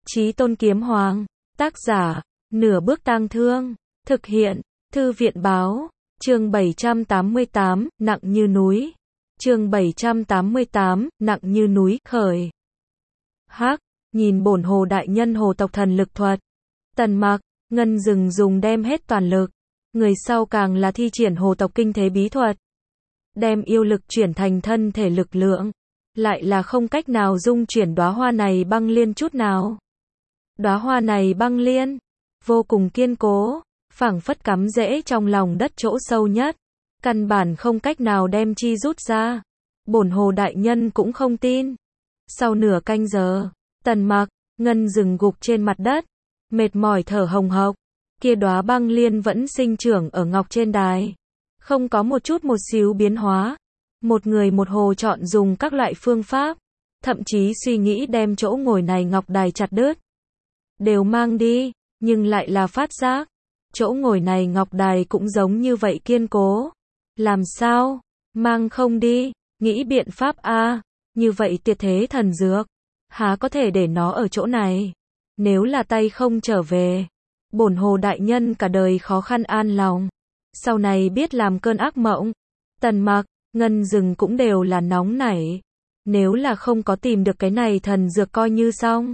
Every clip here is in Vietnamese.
Chí Tôn Kiếm Hoàng. Tác giả, Nửa Bước Tang Thương. Thực hiện, Thư viện Báo. Chương 788, nặng như núi. Chương 788, nặng như núi, khởi. Hắc, nhìn bổn hồ đại nhân hồ tộc thần lực thuật. Tần Mặc, Ngân Dừng dùng đem hết toàn lực. Người sau càng là thi triển hồ tộc kinh thế bí thuật. Đem yêu lực chuyển thành thân thể lực lượng. Lại là không cách nào dung chuyển đóa hoa này băng liên chút nào. Đóa hoa này băng liên, vô cùng kiên cố, phảng phất cắm rễ trong lòng đất chỗ sâu nhất. Căn bản không cách nào đem chi rút ra. Bổn hồ đại nhân cũng không tin. Sau nửa canh giờ, Tần Mặc, Ngân Dừng gục trên mặt đất, mệt mỏi thở hồng hộc. Kia đóa băng liên vẫn sinh trưởng ở ngọc trên đài, không có một xíu biến hóa. Một người một hồ chọn dùng các loại phương pháp, thậm chí suy nghĩ đem chỗ ngồi này ngọc đài chặt đứt, đều mang đi, nhưng lại là phát giác, chỗ ngồi này ngọc đài cũng giống như vậy kiên cố. Làm sao? Mang không đi, nghĩ biện pháp a, như vậy tuyệt thế thần dược, há có thể để nó ở chỗ này. Nếu là tay không trở về, bổn hồ đại nhân cả đời khó khăn an lòng. Sau này biết làm cơn ác mộng. Tần Mặc, Ngân Dừng cũng đều là nóng nảy. Nếu là không có tìm được cái này thần dược coi như xong.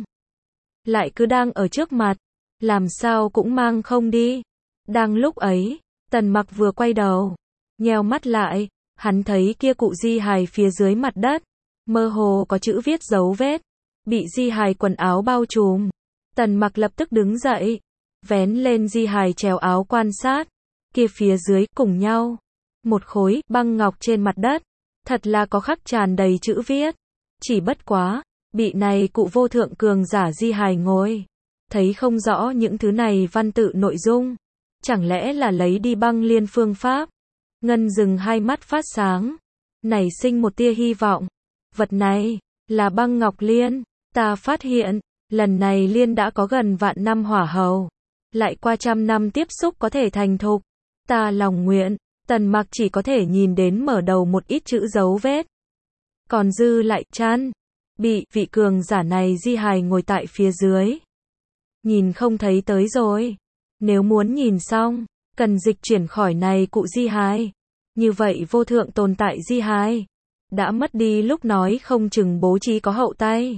Lại cứ đang ở trước mặt, làm sao cũng mang không đi. Đang lúc ấy, Tần Mặc vừa quay đầu, nheo mắt lại, hắn thấy kia cụ di hài phía dưới mặt đất, mơ hồ có chữ viết dấu vết, bị di hài quần áo bao trùm. Tần Mặc lập tức đứng dậy, vén lên di hài trèo áo quan sát, kia phía dưới cùng nhau, một khối băng ngọc trên mặt đất, thật là có khắc tràn đầy chữ viết. Chỉ bất quá, bị này cụ vô thượng cường giả di hài ngồi, thấy không rõ những thứ này văn tự nội dung. Chẳng lẽ là lấy đi băng liên phương pháp? Ngân Dừng hai mắt phát sáng, nảy sinh một tia hy vọng. Vật này là băng ngọc liên. Ta phát hiện, lần này liên đã có gần vạn năm hỏa hầu, lại qua trăm năm tiếp xúc có thể thành thục. Ta lòng nguyện. Tần Mặc chỉ có thể nhìn đến mở đầu một ít chữ dấu vết, còn dư lại chăn, bị vị cường giả này di hài ngồi tại phía dưới. Nhìn không thấy tới rồi. Nếu muốn nhìn xong, cần dịch chuyển khỏi này cụ di hài. Như vậy vô thượng tồn tại di hài đã mất đi lúc nói không chừng bố trí có hậu tay.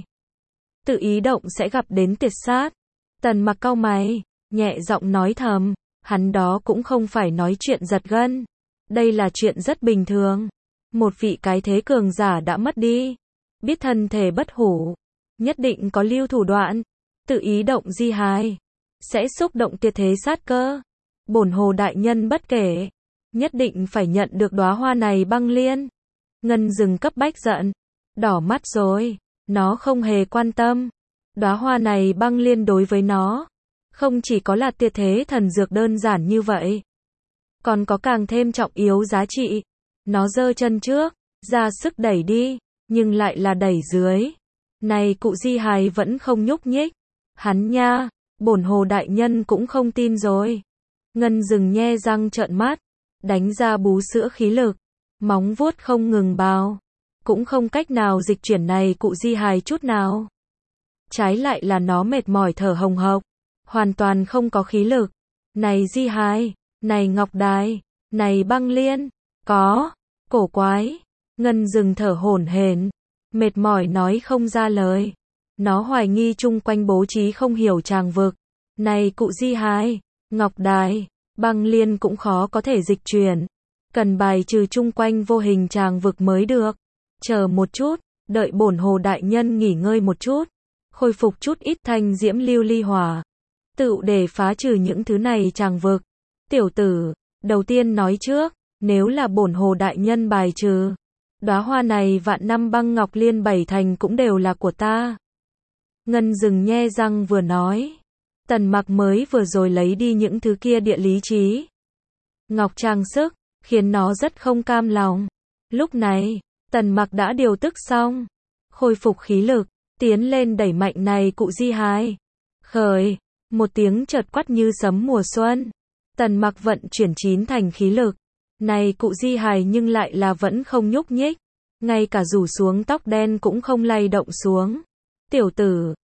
Tự ý động sẽ gặp đến tuyệt sát. Tần Mặc cau mày, nhẹ giọng nói thầm, hắn đó cũng không phải nói chuyện giật gân. Đây là chuyện rất bình thường. Một vị cái thế cường giả đã mất đi, biết thân thể bất hủ, nhất định có lưu thủ đoạn. Tự ý động di hài sẽ xúc động tuyệt thế sát cơ. Bổn hồ đại nhân bất kể, nhất định phải nhận được đóa hoa này băng liên. Ngân Dừng cấp bách giận, đỏ mắt rồi. Nó không hề quan tâm. Đóa hoa này băng liên đối với nó, không chỉ có là tuyệt thế thần dược đơn giản như vậy, còn có càng thêm trọng yếu giá trị. Nó giơ chân trước, ra sức đẩy đi, nhưng lại là đẩy dưới. Này cụ di hài vẫn không nhúc nhích. Hắn nha, bổn hồ đại nhân cũng không tin rồi. Ngân Dừng nhe răng trợn mắt, đánh ra bú sữa khí lực, móng vuốt không ngừng bào, cũng không cách nào dịch chuyển này cụ di hài chút nào. Trái lại là nó mệt mỏi thở hồng hộc, hoàn toàn không có khí lực. Này di hài, này ngọc đài, này băng liên, có, cổ quái. Ngân Dừng thở hổn hển, mệt mỏi nói không ra lời. Nó hoài nghi chung quanh bố trí không hiểu tràng vực. Này cụ di hài, ngọc đài, băng liên cũng khó có thể dịch chuyển. Cần bài trừ chung quanh vô hình tràng vực mới được. Chờ một chút, đợi bổn hồ đại nhân nghỉ ngơi một chút, khôi phục chút ít thanh diễm lưu ly hỏa, tự để phá trừ những thứ này tràng vực. Tiểu tử, đầu tiên nói trước, nếu là bổn hồ đại nhân bài trừ, đóa hoa này vạn năm băng ngọc liên bảy thành cũng đều là của ta. Ngân Dừng nhe răng vừa nói, Tần Mặc mới vừa rồi lấy đi những thứ kia địa lý trí, ngọc trang sức, khiến nó rất không cam lòng. Lúc này, Tần Mặc đã điều tức xong, khôi phục khí lực, tiến lên đẩy mạnh này cụ di hài. Khởi, một tiếng chợt quát như sấm mùa xuân. Tần Mặc vận chuyển 9 thành khí lực. Này cụ di hài nhưng lại là vẫn không nhúc nhích, ngay cả rủ xuống tóc đen cũng không lay động xuống. Tiểu tử,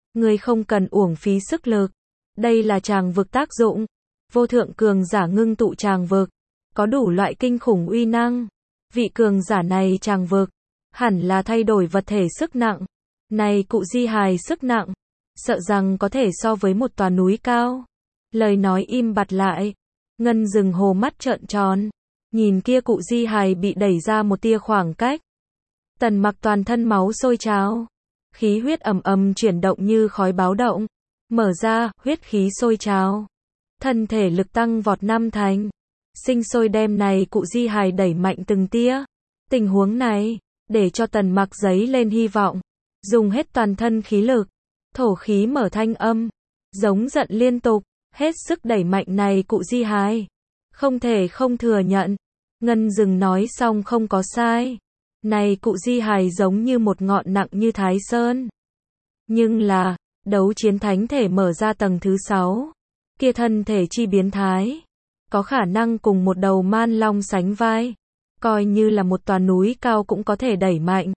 Ngươi không cần uổng phí sức lực. Đây là tràng vực tác dụng. Vô thượng cường giả ngưng tụ tràng vực, có đủ loại kinh khủng uy năng. Vị cường giả này tràng vực, hẳn là thay đổi vật thể sức nặng. Này cụ di hài sức nặng, sợ rằng có thể so với một tòa núi cao. Lời nói im bặt lại. Ngân Dừng hồ mắt trợn tròn. Nhìn kia cụ di hài bị đẩy ra một tia khoảng cách. Tần Mặc toàn thân máu sôi trào. Khí huyết ầm ầm chuyển động như khói báo động. Mở ra, huyết khí sôi trào. Thân thể lực tăng vọt 5 thành. Sinh sôi đem này cụ di hài đẩy mạnh từng tia. Tình huống này, để cho Tần Mặc giấy lên hy vọng. Dùng hết toàn thân khí lực. Thổ khí mở thanh âm. Giống giận liên tục. Hết sức đẩy mạnh này cụ di hài. Không thể không thừa nhận. Ngân Dừng nói xong không có sai. Này cụ di hài giống như một ngọn nặng như Thái Sơn. Nhưng là, đấu chiến thánh thể mở ra tầng thứ 6. Kia thân thể chi biến thái. Có khả năng cùng một đầu man long sánh vai. Coi như là một tòa núi cao cũng có thể đẩy mạnh.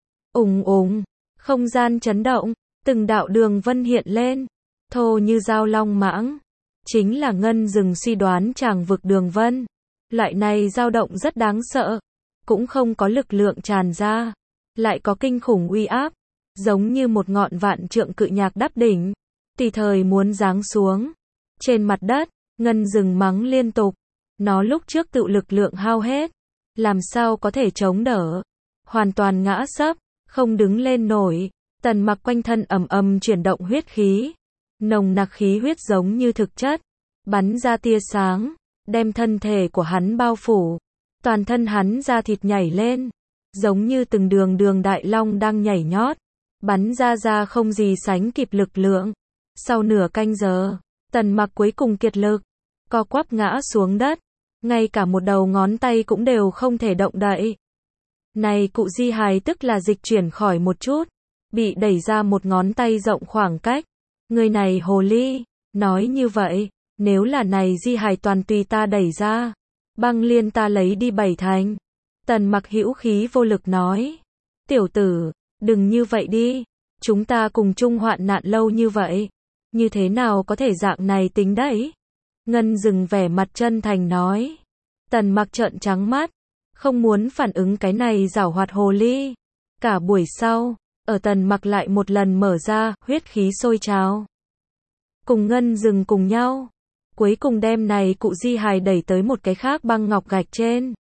Ùng ùng, không gian chấn động, từng đạo đường vân hiện lên. Thô như dao long mãng. Chính là Ngân Dừng suy đoán tràng vực đường vân. Loại này dao động rất đáng sợ. Cũng không có lực lượng tràn ra. Lại có kinh khủng uy áp. Giống như một ngọn vạn trượng cự nhạc đắp đỉnh. Tùy thời muốn giáng xuống. Trên mặt đất, Ngân Dừng mắng liên tục. Nó lúc trước tự lực lượng hao hết. Làm sao có thể chống đỡ. Hoàn toàn ngã sấp. Không đứng lên nổi. Tần Mặc quanh thân ầm ầm chuyển động huyết khí. Nồng nặc khí huyết giống như thực chất. Bắn ra tia sáng. Đem thân thể của hắn bao phủ. Toàn thân hắn da thịt nhảy lên. Giống như từng đường đường đại long đang nhảy nhót. Bắn ra không gì sánh kịp lực lượng. Sau nửa canh giờ, Tần Mặc cuối cùng kiệt lực. Co quắp ngã xuống đất. Ngay cả một đầu ngón tay cũng đều không thể động đậy. Này cụ di hài tức là dịch chuyển khỏi một chút. Bị đẩy ra một ngón tay rộng khoảng cách. Người này hồ ly. Nói như vậy, nếu là này di hài toàn tùy ta đẩy ra. Băng liên ta lấy đi 7 thành. Tần Mặc hữu khí vô lực nói. Tiểu tử, đừng như vậy đi. Chúng ta cùng chung hoạn nạn lâu như vậy. Như thế nào có thể dạng này tính đấy? Ngân Dừng vẻ mặt chân thành nói. Tần Mặc trợn trắng mắt. Không muốn phản ứng cái này giảo hoạt hồ ly. Cả buổi sau, ở Tần Mặc lại một lần mở ra, huyết khí sôi trào. Cùng Ngân Dừng cùng nhau. Cuối cùng đem này cụ di hài đẩy tới một cái khác băng ngọc gạch trên.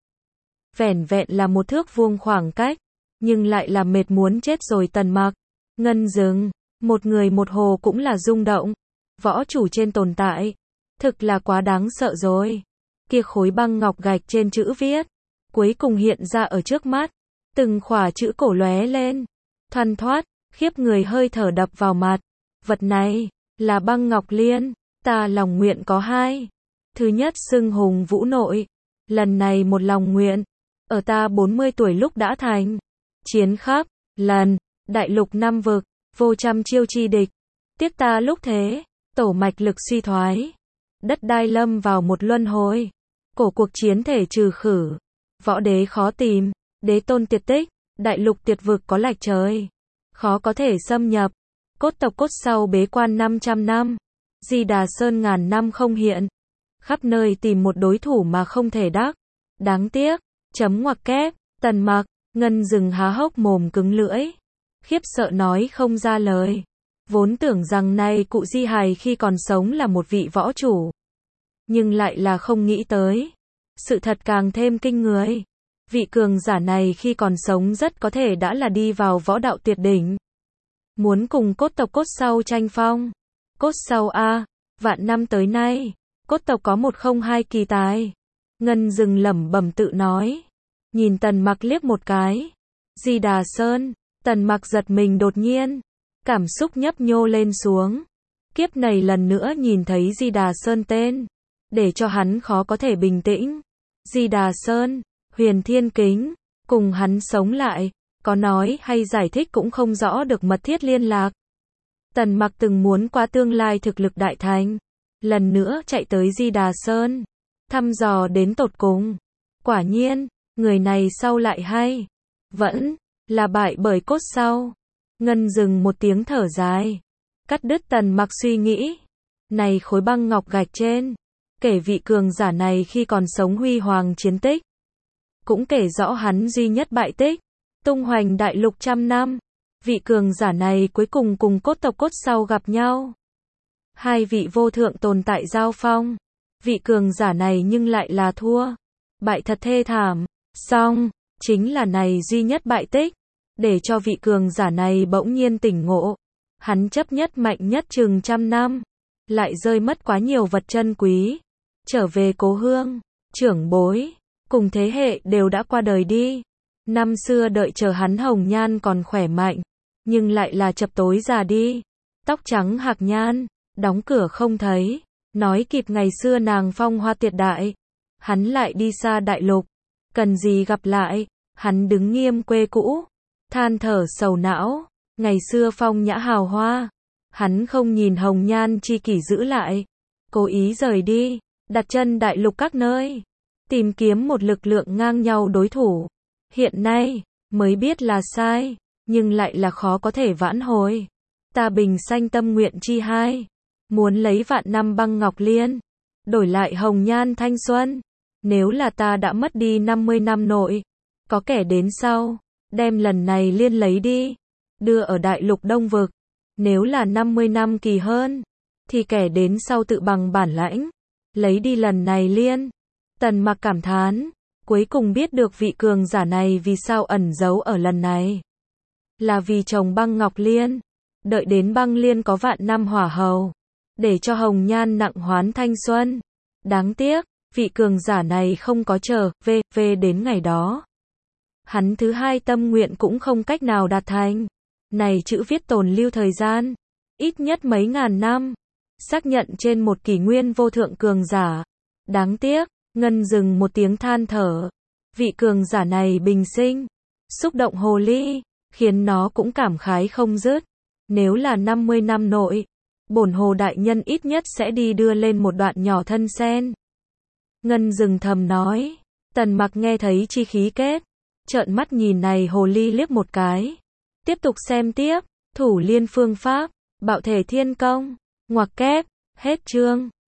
Vẻn vẹn là một thước vuông khoảng cách. Nhưng lại là mệt muốn chết rồi Tần Mặc. Ngân Dừng, một người một hồ cũng là rung động. Võ chủ trên tồn tại. Thực là quá đáng sợ rồi. Kia khối băng ngọc gạch trên chữ viết. Cuối cùng hiện ra ở trước mắt. Từng khỏa chữ cổ lóe lên. Thoăn thoát, khiếp người hơi thở đập vào mặt. Vật này, là băng ngọc liên. Ta lòng nguyện có 2. Thứ nhất xưng hùng vũ nội. Lần này một lòng nguyện. Ở ta 40 tuổi lúc đã thành. Chiến khắp, lần, đại lục 5 vực, vô trăm chiêu chi địch. Tiếc ta lúc thế, tổ mạch lực suy thoái. Đất đai lâm vào một luân hồi. Cổ cuộc chiến thể trừ khử. Võ đế khó tìm, đế tôn tiệt tích, đại lục tuyệt vực có lạch trời. Khó có thể xâm nhập. Cốt tộc cốt sau bế quan 500 năm. Di Đà Sơn ngàn năm không hiện. Khắp nơi tìm một đối thủ mà không thể đắc. Đáng tiếc. Chấm ngoặc kép. Tần Mặc. Ngân Dừng há hốc mồm cứng lưỡi. Khiếp sợ nói không ra lời. Vốn tưởng rằng này cụ di hài khi còn sống là một vị võ chủ. Nhưng lại là không nghĩ tới. Sự thật càng thêm kinh người. Vị cường giả này khi còn sống rất có thể đã là đi vào võ đạo tuyệt đỉnh. Muốn cùng cốt tộc cốt sau tranh phong. Cốt sau a, vạn năm tới nay, cốt tộc có 102 kỳ tài. Ngân Dừng lẩm bẩm tự nói. Nhìn Tần Mặc liếc một cái. Di Đà Sơn, Tần Mặc giật mình đột nhiên. Cảm xúc nhấp nhô lên xuống. Kiếp này lần nữa nhìn thấy Di Đà Sơn tên. Để cho hắn khó có thể bình tĩnh. Di Đà Sơn, Huyền Thiên Kính, cùng hắn sống lại. Có nói hay giải thích cũng không rõ được mật thiết liên lạc. Tần Mặc từng muốn qua tương lai thực lực đại thành. Lần nữa chạy tới Di Đà Sơn. Thăm dò đến tột cùng. Quả nhiên, người này sau lại hay. Vẫn là bại bởi cốt sau. Ngân Dừng một tiếng thở dài. cắt đứt Tần Mặc suy nghĩ. Này khối băng ngọc gạch trên, kể vị cường giả này khi còn sống huy hoàng chiến tích, cũng kể rõ hắn duy nhất bại tích, tung hoành đại lục trăm năm. Vị cường giả này cuối cùng cùng cốt tộc cốt sau gặp nhau. Hai vị vô thượng tồn tại giao phong. Vị cường giả này nhưng lại là thua. Bại thật thê thảm. Xong, chính là này duy nhất bại tích. Để cho vị cường giả này bỗng nhiên tỉnh ngộ. Hắn chấp nhất mạnh nhất chừng trăm năm. Lại rơi mất quá nhiều vật chân quý. Trở về cố hương, trưởng bối, cùng thế hệ đều đã qua đời đi. Năm xưa đợi chờ hắn hồng nhan còn khỏe mạnh. Nhưng lại là chập tối già đi. Tóc trắng hạc nhan, đóng cửa không thấy. Nói kịp ngày xưa nàng phong hoa tuyệt đại. Hắn lại đi xa đại lục. Cần gì gặp lại. Hắn đứng nghiêm quê cũ. Than thở sầu não. Ngày xưa phong nhã hào hoa. Hắn không nhìn hồng nhan chi kỷ giữ lại. Cố ý rời đi. Đặt chân đại lục các nơi. Tìm kiếm một lực lượng ngang nhau đối thủ. Hiện nay, mới biết là sai. Nhưng lại là khó có thể vãn hồi. Ta bình sanh tâm nguyện chi hai. Muốn lấy vạn năm băng ngọc liên. Đổi lại hồng nhan thanh xuân. Nếu là ta đã mất đi 50 năm nội. Có kẻ đến sau. Đem lần này liên lấy đi. Đưa ở đại lục đông vực. Nếu là 50 năm kỳ hơn. Thì kẻ đến sau tự bằng bản lãnh. Lấy đi lần này liên. Tần Mặc cảm thán. Cuối cùng biết được vị cường giả này vì sao ẩn giấu ở lần này. Là vì chồng băng ngọc liên. Đợi đến băng liên có vạn năm hỏa hầu. Để cho hồng nhan nặng hoán thanh xuân. Đáng tiếc, vị cường giả này không có chờ, về đến ngày đó. Hắn thứ hai tâm nguyện cũng không cách nào đạt thành. Này chữ viết tồn lưu thời gian. Ít nhất mấy ngàn năm. Xác nhận trên một kỷ nguyên vô thượng cường giả. Đáng tiếc, Ngân dừng một tiếng than thở. Vị cường giả này bình sinh. Xúc động hồ ly. Khiến nó cũng cảm khái không dứt. Nếu là 50 năm nội. Bổn hồ đại nhân ít nhất sẽ đi đưa lên một đoạn nhỏ thân sen. Ngân dừng thầm nói. Tần Mặc nghe thấy chi khí kết. Trợn mắt nhìn này hồ ly liếc một cái. Tiếp tục xem tiếp. Thủ liên phương pháp. Bạo thể thiên công. Ngoặc kép. Hết chương.